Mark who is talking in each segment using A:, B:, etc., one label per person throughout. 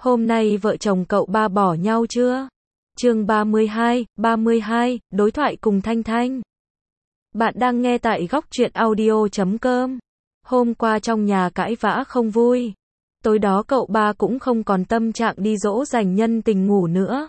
A: Hôm nay vợ chồng cậu ba bỏ nhau chưa? Chương 32, đối thoại cùng Thanh Thanh. Bạn đang nghe tại góc truyện audio.com. Hôm qua trong nhà cãi vã không vui. Tối đó cậu ba cũng không còn tâm trạng đi dỗ dành nhân tình ngủ nữa.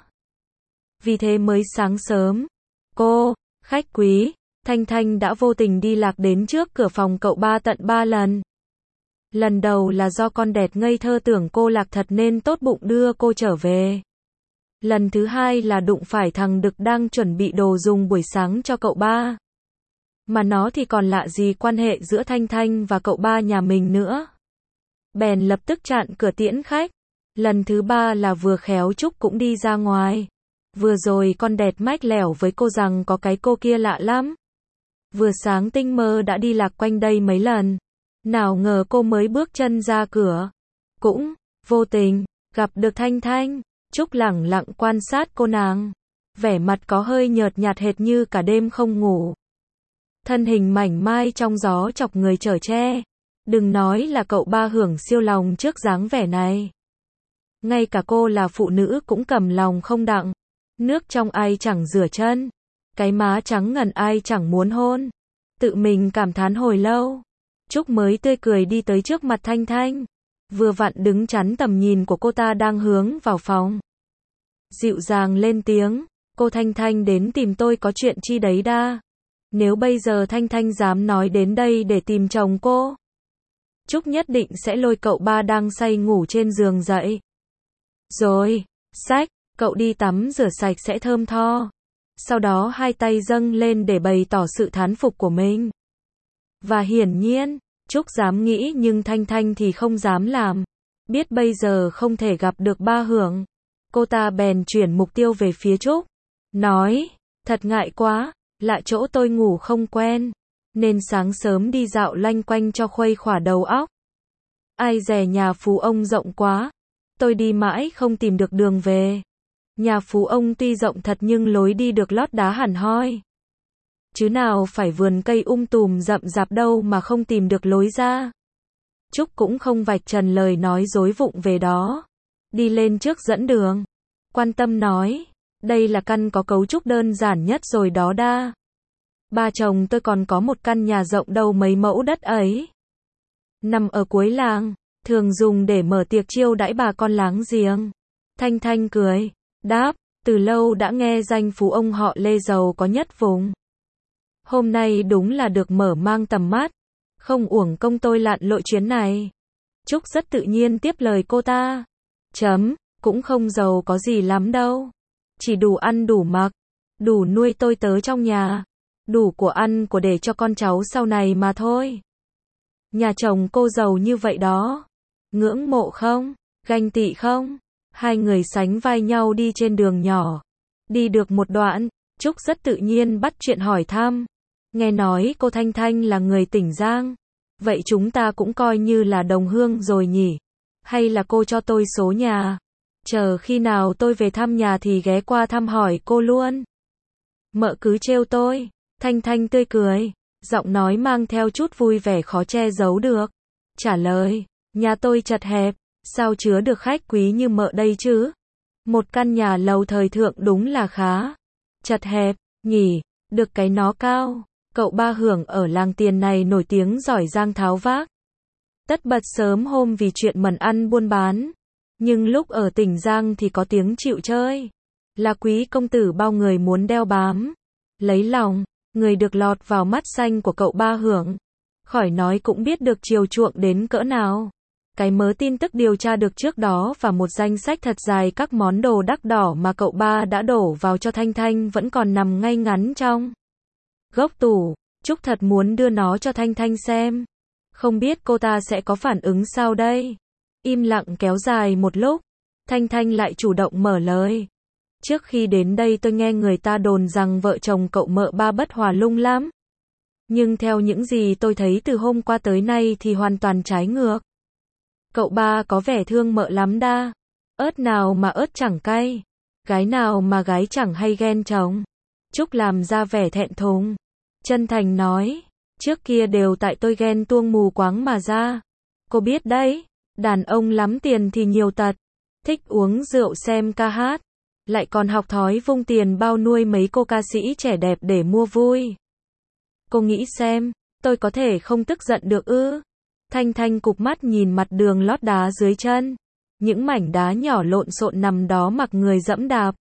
A: Vì thế mới sáng sớm, cô, khách quý, Thanh Thanh đã vô tình đi lạc đến trước cửa phòng cậu ba tận 3 lần. Lần đầu là do con đẹt ngây thơ tưởng cô lạc thật nên tốt bụng đưa cô trở về. Lần thứ hai là đụng phải thằng Đực đang chuẩn bị đồ dùng buổi sáng cho cậu ba. Mà nó thì còn lạ gì quan hệ giữa Thanh Thanh và cậu ba nhà mình nữa. Bèn lập tức chặn cửa tiễn khách. Lần thứ ba là vừa khéo Trúc cũng đi ra ngoài. Vừa rồi con đẹt mách lẻo với cô rằng có cái cô kia lạ lắm. Vừa sáng tinh mơ đã đi lạc quanh đây mấy lần. Nào ngờ cô mới bước chân ra cửa. Cũng, vô tình, gặp được Thanh Thanh. Trúc lẳng lặng quan sát cô nàng. Vẻ mặt có hơi nhợt nhạt hệt như cả đêm không ngủ. Thân hình mảnh mai trong gió chọc người chở che. Đừng nói là cậu ba hưởng siêu lòng trước dáng vẻ này. Ngay cả cô là phụ nữ cũng cầm lòng không đặng. Nước trong ai chẳng rửa chân. Cái má trắng ngần ai chẳng muốn hôn. Tự mình cảm thán hồi lâu. Trúc mới tươi cười đi tới trước mặt Thanh Thanh. Vừa vặn đứng chắn tầm nhìn của cô ta đang hướng vào phòng. Dịu dàng lên tiếng. Cô Thanh Thanh đến tìm tôi có chuyện chi đấy đa. Nếu bây giờ Thanh Thanh dám nói đến đây để tìm chồng cô, Trúc nhất định sẽ lôi cậu ba đang say ngủ trên giường dậy. Rồi, xách, cậu đi tắm rửa sạch sẽ thơm tho. Sau đó hai tay dâng lên để bày tỏ sự thán phục của mình. Và hiển nhiên, Trúc dám nghĩ nhưng Thanh Thanh thì không dám làm. Biết bây giờ không thể gặp được ba hưởng. Cô ta bèn chuyển mục tiêu về phía Trúc. Nói, thật ngại quá, lạ chỗ tôi ngủ không quen. Nên sáng sớm đi dạo lanh quanh cho khuây khỏa đầu óc. Ai dè nhà phú ông rộng quá. Tôi đi mãi không tìm được đường về. Nhà phú ông tuy rộng thật nhưng lối đi được lót đá hẳn hoi. Chứ nào phải vườn cây tùm rậm rạp đâu mà không tìm được lối ra. Trúc cũng không vạch trần lời nói dối vụng về đó. Đi lên trước dẫn đường. Quan tâm nói, đây là căn có cấu trúc đơn giản nhất rồi đó đa. Ba chồng tôi còn có một căn nhà rộng đâu mấy mẫu đất ấy. Nằm ở cuối làng, thường dùng để mở tiệc chiêu đãi bà con láng giềng. Thanh Thanh cười, đáp, từ lâu đã nghe danh phú ông họ Lê giàu có nhất vùng. Hôm nay đúng là được mở mang tầm mắt. Không uổng công tôi lặn lội chuyến này. Trúc rất tự nhiên tiếp lời cô ta. Cũng không giàu có gì lắm đâu. Chỉ đủ ăn đủ mặc, đủ nuôi tôi tớ trong nhà. Đủ của ăn của để cho con cháu sau này mà thôi. Nhà chồng cô giàu như vậy đó. Ngưỡng mộ không? Ganh tị không? Hai người sánh vai nhau đi trên đường nhỏ. Đi được một đoạn, Trúc rất tự nhiên bắt chuyện hỏi thăm. Nghe nói cô Thanh Thanh là người tỉnh Giang. Vậy chúng ta cũng coi như là đồng hương rồi nhỉ? Hay là cô cho tôi số nhà? Chờ khi nào tôi về thăm nhà thì ghé qua thăm hỏi cô luôn. Mợ cứ trêu tôi. Thanh Thanh tươi cười, giọng nói mang theo chút vui vẻ khó che giấu được. Trả lời, nhà tôi chật hẹp, sao chứa được khách quý như mợ đây chứ? Một căn nhà lầu thời thượng đúng là khá. Chật hẹp, nhỉ, được cái nó cao. Cậu ba hưởng ở làng tiền này nổi tiếng giỏi giang tháo vác. Tất bật sớm hôm vì chuyện mần ăn buôn bán. Nhưng lúc ở tỉnh Giang thì có tiếng chịu chơi. Là quý công tử bao người muốn đeo bám. Lấy lòng. Người được lọt vào mắt xanh của cậu ba hưởng. Khỏi nói cũng biết được chiều chuộng đến cỡ nào. Cái mớ tin tức điều tra được trước đó và một danh sách thật dài các món đồ đắt đỏ mà cậu ba đã đổ vào cho Thanh Thanh vẫn còn nằm ngay ngắn trong góc tủ. Trúc thật muốn đưa nó cho Thanh Thanh xem. Không biết cô ta sẽ có phản ứng sao đây. Im lặng kéo dài một lúc. Thanh Thanh lại chủ động mở lời. Trước khi đến đây tôi nghe người ta đồn rằng vợ chồng cậu mợ ba bất hòa lung lắm. Nhưng theo những gì tôi thấy từ hôm qua tới nay thì hoàn toàn trái ngược. Cậu ba có vẻ thương mợ lắm đa. Ớt nào mà ớt chẳng cay. Gái nào mà gái chẳng hay ghen chồng. Trúc làm ra vẻ thẹn thùng. Chân thành nói. Trước kia đều tại tôi ghen tuông mù quáng mà ra. Cô biết đấy. Đàn ông lắm tiền thì nhiều tật. thích uống rượu xem ca hát, lại còn học thói vung tiền bao nuôi mấy cô ca sĩ trẻ đẹp để mua vui. Cô nghĩ xem, tôi có thể không tức giận được ư? Thanh Thanh cụp mắt nhìn mặt đường lót đá dưới chân. Những mảnh đá nhỏ lộn xộn nằm đó mặc người dẫm đạp.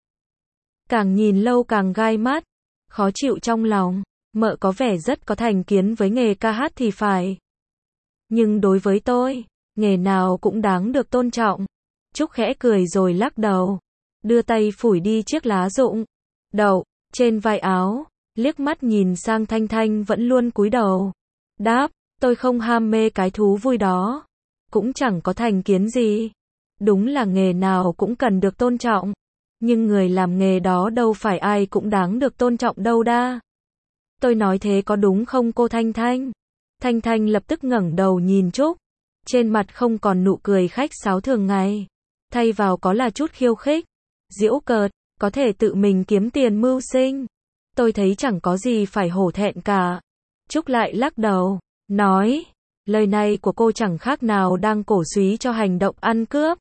A: Càng nhìn lâu càng gai mắt, khó chịu trong lòng. Mợ có vẻ rất có thành kiến với nghề ca hát thì phải. Nhưng đối với tôi, nghề nào cũng đáng được tôn trọng. Trúc khẽ cười rồi lắc đầu, đưa tay phủi đi chiếc lá rụng đậu trên vai áo, liếc mắt nhìn sang Thanh Thanh vẫn luôn cúi đầu. Đáp, tôi không ham mê cái thú vui đó, cũng chẳng có thành kiến gì. Đúng là nghề nào cũng cần được tôn trọng, nhưng người làm nghề đó đâu phải ai cũng đáng được tôn trọng đâu đa. Tôi nói thế có đúng không cô Thanh Thanh? Thanh Thanh lập tức ngẩng đầu nhìn Trúc, trên mặt không còn nụ cười khách sáo thường ngày, thay vào có là chút khiêu khích, giễu cợt, có thể tự mình kiếm tiền mưu sinh. Tôi thấy chẳng có gì phải hổ thẹn cả. Trúc lại lắc đầu, nói, lời này của cô chẳng khác nào đang cổ suý cho hành động ăn cướp,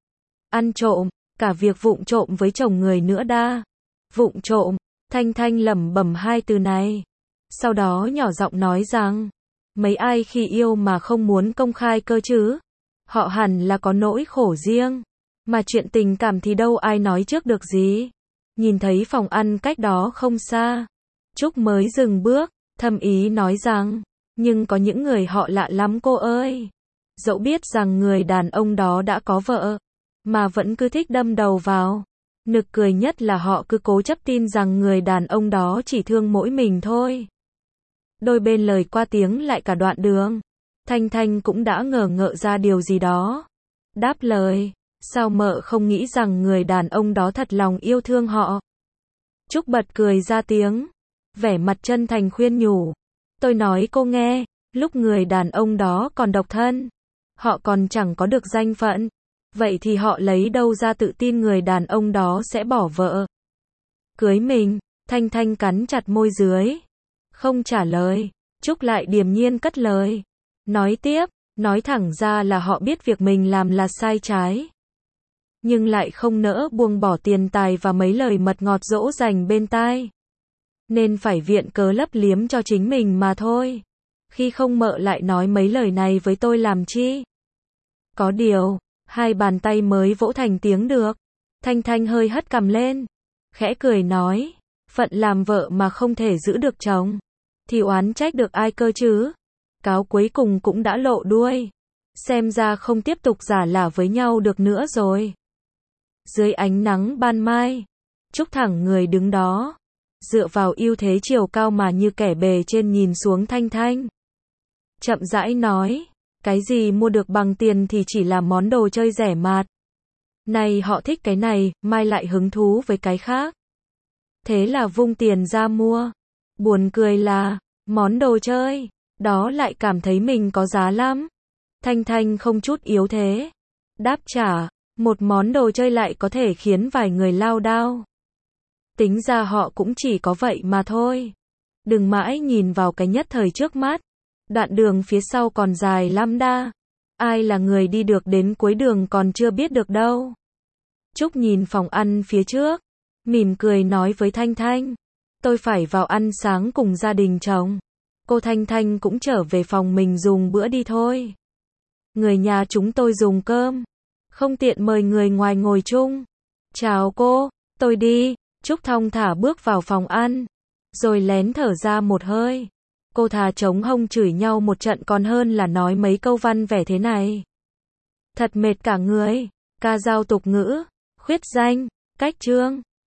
A: ăn trộm, cả việc vụng trộm với chồng người nữa đa. Vụng trộm, Thanh Thanh lẩm bẩm hai từ này. Sau đó nhỏ giọng nói rằng, mấy ai khi yêu mà không muốn công khai cơ chứ? Họ hẳn là có nỗi khổ riêng, mà chuyện tình cảm thì đâu ai nói trước được gì. Nhìn thấy phòng ăn cách đó không xa, Trúc mới dừng bước, thầm ý nói rằng, nhưng có những người họ lạ lắm cô ơi. Dẫu biết rằng người đàn ông đó đã có vợ, mà vẫn cứ thích đâm đầu vào. Nực cười nhất là họ cứ cố chấp tin rằng người đàn ông đó chỉ thương mỗi mình thôi. Đôi bên lời qua tiếng lại cả đoạn đường. Thanh Thanh cũng đã ngờ ngợ ra điều gì đó. Đáp lời, sao mợ không nghĩ rằng người đàn ông đó thật lòng yêu thương họ? Trúc bật cười ra tiếng, vẻ mặt chân thành khuyên nhủ. Tôi nói cô nghe, lúc người đàn ông đó còn độc thân, họ còn chẳng có được danh phận. Vậy thì họ lấy đâu ra tự tin người đàn ông đó sẽ bỏ vợ cưới mình? Thanh Thanh cắn chặt môi dưới, không trả lời. Trúc lại điềm nhiên cất lời, nói tiếp, nói thẳng ra là họ biết việc mình làm là sai trái, nhưng lại không nỡ buông bỏ tiền tài và mấy lời mật ngọt dỗ dành bên tai, nên phải viện cớ lấp liếm cho chính mình mà thôi. Khi không mợ lại nói mấy lời này với tôi làm chi? Có điều, hai bàn tay mới vỗ thành tiếng được. Thanh Thanh hơi hất cằm lên, khẽ cười nói, phận làm vợ mà không thể giữ được chồng, thì oán trách được ai cơ chứ? Cáo cuối cùng cũng đã lộ đuôi, xem ra không tiếp tục giả lả với nhau được nữa rồi. Dưới ánh nắng ban mai, Trúc thẳng người đứng đó, dựa vào ưu thế chiều cao mà như kẻ bề trên nhìn xuống Thanh Thanh. Chậm rãi nói, cái gì mua được bằng tiền thì chỉ là món đồ chơi rẻ mạt. Này họ thích cái này, mai lại hứng thú với cái khác. Thế là vung tiền ra mua. Buồn cười là, món đồ chơi đó lại cảm thấy mình có giá lắm. Thanh Thanh không chút yếu thế đáp trả, một món đồ chơi lại có thể khiến vài người lao đao. Tính ra họ cũng chỉ có vậy mà thôi. Đừng mãi nhìn vào cái nhất thời trước mắt, đoạn đường phía sau còn dài lắm đa. Ai là người đi được đến cuối đường còn chưa biết được đâu. Trúc nhìn phòng ăn phía trước, mỉm cười nói với Thanh Thanh, tôi phải vào ăn sáng cùng gia đình chồng. Cô Thanh Thanh cũng trở về phòng mình dùng bữa đi thôi. Người nhà chúng tôi dùng cơm, không tiện mời người ngoài ngồi chung. Chào cô, tôi đi. Trúc thong thả bước vào phòng ăn, rồi lén thở ra một hơi. Cô thà chống hông chửi nhau một trận còn hơn là nói mấy câu văn vẻ thế này. Thật mệt cả người. Ca dao tục ngữ, khuyết danh, cách chương.